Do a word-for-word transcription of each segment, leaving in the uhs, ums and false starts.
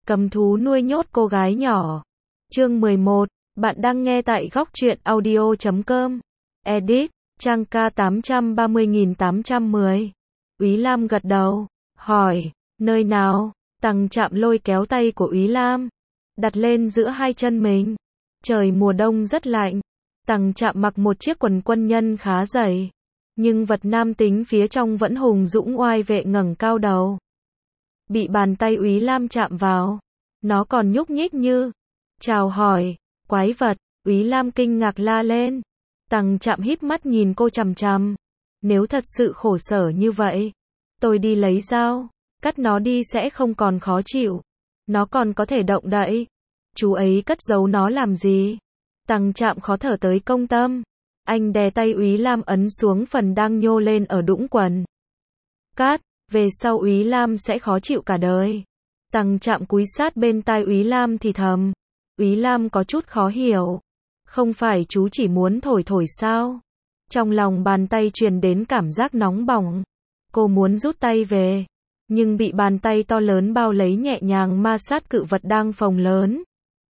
Cầm thú nuôi nhốt cô gái nhỏ. Chương mười một, bạn đang nghe tại góc truyện audio chấm com. Edit, trang K tám trăm ba mươi nghìn tám trăm mười. Úy Lam gật đầu, hỏi, nơi nào? Tằng Trạm lôi kéo tay của Úy Lam, đặt lên giữa hai chân mình. Trời mùa đông rất lạnh. Tằng Trạm mặc một chiếc quần quân nhân khá dày, nhưng vật nam tính phía trong vẫn hùng dũng oai vệ ngẩng cao đầu. Bị bàn tay Úy Lam chạm vào, nó còn nhúc nhích như chào hỏi. Quái vật, Úy Lam kinh ngạc la lên. Tằng Trạm híp mắt nhìn cô chằm chằm. Nếu thật sự khổ sở như vậy, tôi đi lấy dao, cắt nó đi sẽ không còn khó chịu. Nó còn có thể động đậy. Chú ấy cất giấu nó làm gì? Tằng Trạm khó thở tới công tâm. Anh đè tay Úy Lam ấn xuống phần đang nhô lên ở đũng quần. Cát, về sau Úy Lam sẽ khó chịu cả đời. Tằng Trạm cúi sát bên tai Úy Lam thì thầm. Úy Lam có chút khó hiểu. Không phải chú chỉ muốn thổi thổi sao? Trong lòng bàn tay truyền đến cảm giác nóng bỏng. Cô muốn rút tay về, nhưng bị bàn tay to lớn bao lấy nhẹ nhàng ma sát cự vật đang phồng lớn.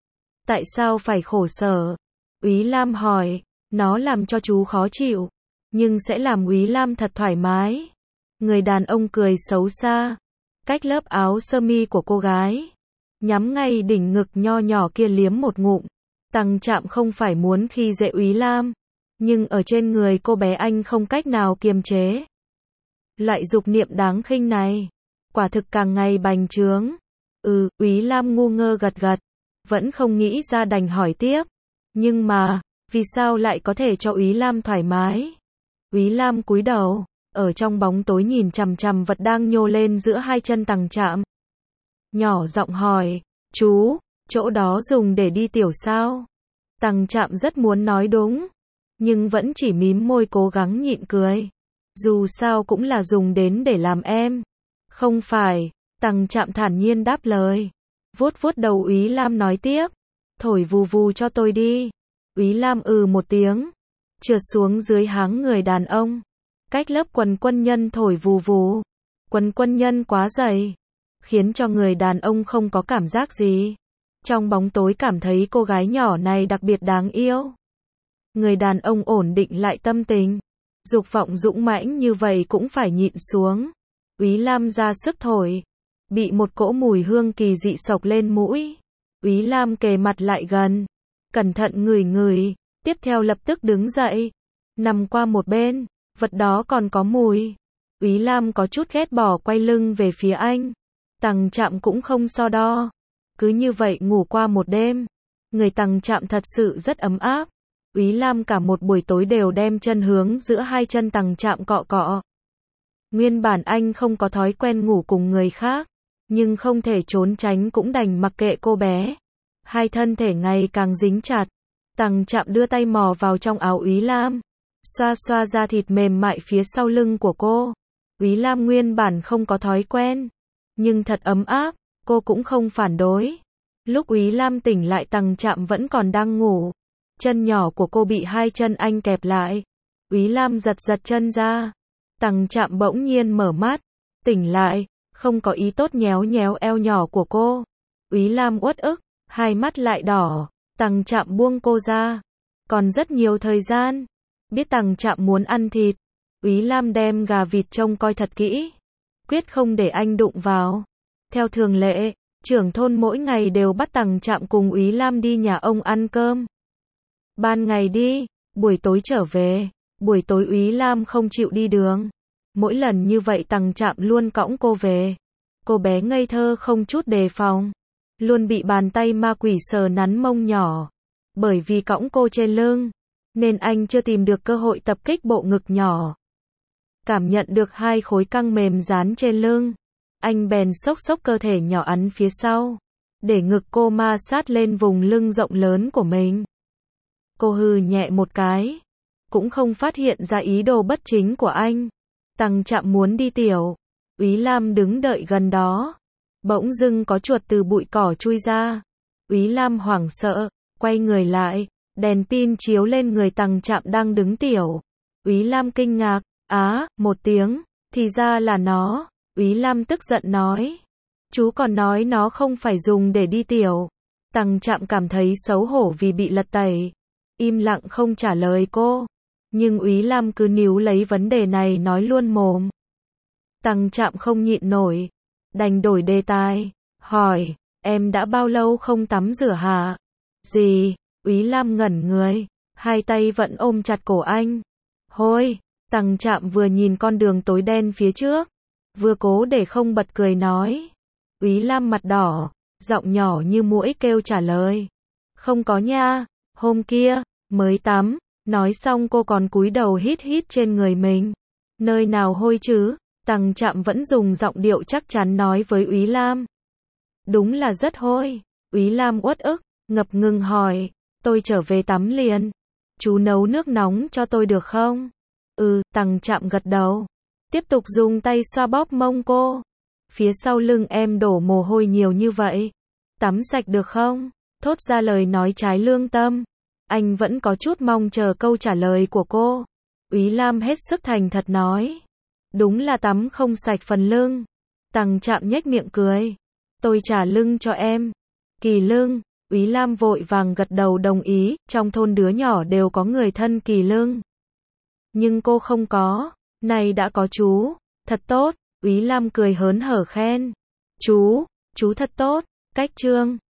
Tại sao phải khổ sở? Úy Lam hỏi. Nó làm cho chú khó chịu, nhưng sẽ làm Úy Lam thật thoải mái. Người đàn ông cười xấu xa, cách lớp áo sơ mi của cô gái, nhắm ngay đỉnh ngực nho nhỏ kia liếm một ngụm. Tằng Trạm không phải muốn khi dễ Úy Lam, nhưng ở trên người cô bé anh không cách nào kiềm chế. Loại dục niệm đáng khinh này, quả thực càng ngày bành trướng. Ừ, Úy Lam ngu ngơ gật gật, vẫn không nghĩ ra đành hỏi tiếp. Nhưng mà, vì sao lại có thể cho Úy Lam thoải mái? Úy Lam cúi đầu, ở trong bóng tối nhìn chằm chằm vật đang nhô lên giữa hai chân Tằng Trạm. Nhỏ giọng hỏi, chú, chỗ đó dùng để đi tiểu sao? Tằng Trạm rất muốn nói đúng, nhưng vẫn chỉ mím môi cố gắng nhịn cười. Dù sao cũng là dùng đến để làm em. Không phải, Tằng Trạm thản nhiên đáp lời. Vuốt vuốt đầu Úy Lam nói tiếp, thổi vù vù cho tôi đi. Úy Lam ừ một tiếng, trượt xuống dưới háng người đàn ông, cách lớp quần quân nhân thổi vù vù. Quần quân nhân quá dày, khiến cho người đàn ông không có cảm giác gì. Trong bóng tối cảm thấy cô gái nhỏ này đặc biệt đáng yêu. Người đàn ông ổn định lại tâm tình. Dục vọng dũng mãnh như vậy cũng phải nhịn xuống. Úy Lam ra sức thổi, bị một cỗ mùi hương kỳ dị xộc lên mũi. Úy Lam kề mặt lại gần, cẩn thận ngửi ngửi, tiếp theo lập tức đứng dậy, nằm qua một bên, vật đó còn có mùi. Úy Lam có chút ghét bỏ quay lưng về phía anh. Tằng Trạm cũng không so đo. Cứ như vậy ngủ qua một đêm. Người Tằng Trạm thật sự rất ấm áp. Úy Lam cả một buổi tối đều đem chân hướng giữa hai chân Tằng Trạm cọ cọ. Nguyên bản anh không có thói quen ngủ cùng người khác, nhưng không thể trốn tránh cũng đành mặc kệ cô bé. Hai thân thể ngày càng dính chặt. Tằng Trạm đưa tay mò vào trong áo Úy Lam, xoa xoa da thịt mềm mại phía sau lưng của cô. Úy Lam nguyên bản không có thói quen, nhưng thật ấm áp, cô cũng không phản đối. Lúc Úy Lam tỉnh lại Tằng Trạm vẫn còn đang ngủ. Chân nhỏ của cô bị hai chân anh kẹp lại. Úy Lam giật giật chân ra. Tằng Trạm bỗng nhiên mở mắt, tỉnh lại, không có ý tốt nhéo nhéo eo nhỏ của cô. Úy Lam uất ức, hai mắt lại đỏ. Tằng Trạm buông cô ra. Còn rất nhiều thời gian. Biết Tằng Trạm muốn ăn thịt, Úy Lam đem gà vịt trông coi thật kỹ, quyết không để anh đụng vào. Theo thường lệ, trưởng thôn mỗi ngày đều bắt Tằng Trạm cùng Úy Lam đi nhà ông ăn cơm. Ban ngày đi, buổi tối trở về. Buổi tối Úy Lam không chịu đi đường. Mỗi lần như vậy Tằng Trạm luôn cõng cô về. Cô bé ngây thơ không chút đề phòng, luôn bị bàn tay ma quỷ sờ nắn mông nhỏ. Bởi vì cõng cô trên lưng, nên anh chưa tìm được cơ hội tập kích bộ ngực nhỏ. Cảm nhận được hai khối căng mềm dán trên lưng, anh bèn xốc xốc cơ thể nhỏ ắn phía sau, để ngực cô ma sát lên vùng lưng rộng lớn của mình. Cô hừ nhẹ một cái, cũng không phát hiện ra ý đồ bất chính của anh. Tằng Trạm muốn đi tiểu. Úy Lam đứng đợi gần đó. Bỗng dưng có chuột từ bụi cỏ chui ra. Úy Lam hoảng sợ, quay người lại, đèn pin chiếu lên người Tằng Trạm đang đứng tiểu. Úy Lam kinh ngạc, á, một tiếng, thì ra là nó. Úy Lam tức giận nói, Chú còn nói nó không phải dùng để đi tiểu. Tằng Trạm cảm thấy xấu hổ vì bị lật tẩy. Im lặng không trả lời cô. Nhưng Úy Lam cứ níu lấy vấn đề này nói luôn mồm. Tằng Trạm không nhịn nổi. Đành đổi đề tài. Hỏi, em đã bao lâu không tắm rửa hả? Gì? Úy Lam ngẩn người. Hai tay vẫn ôm chặt cổ anh. Hôi! Tằng Trạm vừa nhìn con đường tối đen phía trước. Vừa cố để không bật cười nói. Úy Lam mặt đỏ. Giọng nhỏ như muỗi kêu trả lời. Không có nha. Hôm kia, mới tắm. Nói xong cô còn cúi đầu hít hít trên người mình. Nơi nào hôi chứ? Tằng Trạm vẫn dùng giọng điệu chắc chắn nói với Úy Lam. Đúng là rất hôi. Úy Lam uất ức, ngập ngừng hỏi. Tôi trở về tắm liền. Chú nấu nước nóng cho tôi được không? Ừ, Tằng Trạm gật đầu. Tiếp tục dùng tay xoa bóp mông cô. Phía sau lưng em đổ mồ hôi nhiều như vậy. Tắm sạch được không? Thốt ra lời nói trái lương tâm. Anh vẫn có chút mong chờ câu trả lời của cô. Úy Lam hết sức thành thật nói. Đúng là tắm không sạch phần lưng. Tằng Trạm nhếch miệng cười. Tôi trả lưng cho em. Kỳ lưng. Úy Lam vội vàng gật đầu đồng ý. Trong thôn đứa nhỏ đều có người thân kỳ lưng. Nhưng cô không có. Này đã có chú. Thật tốt. Úy Lam cười hớn hở khen. Chú, chú thật tốt. Cách trương.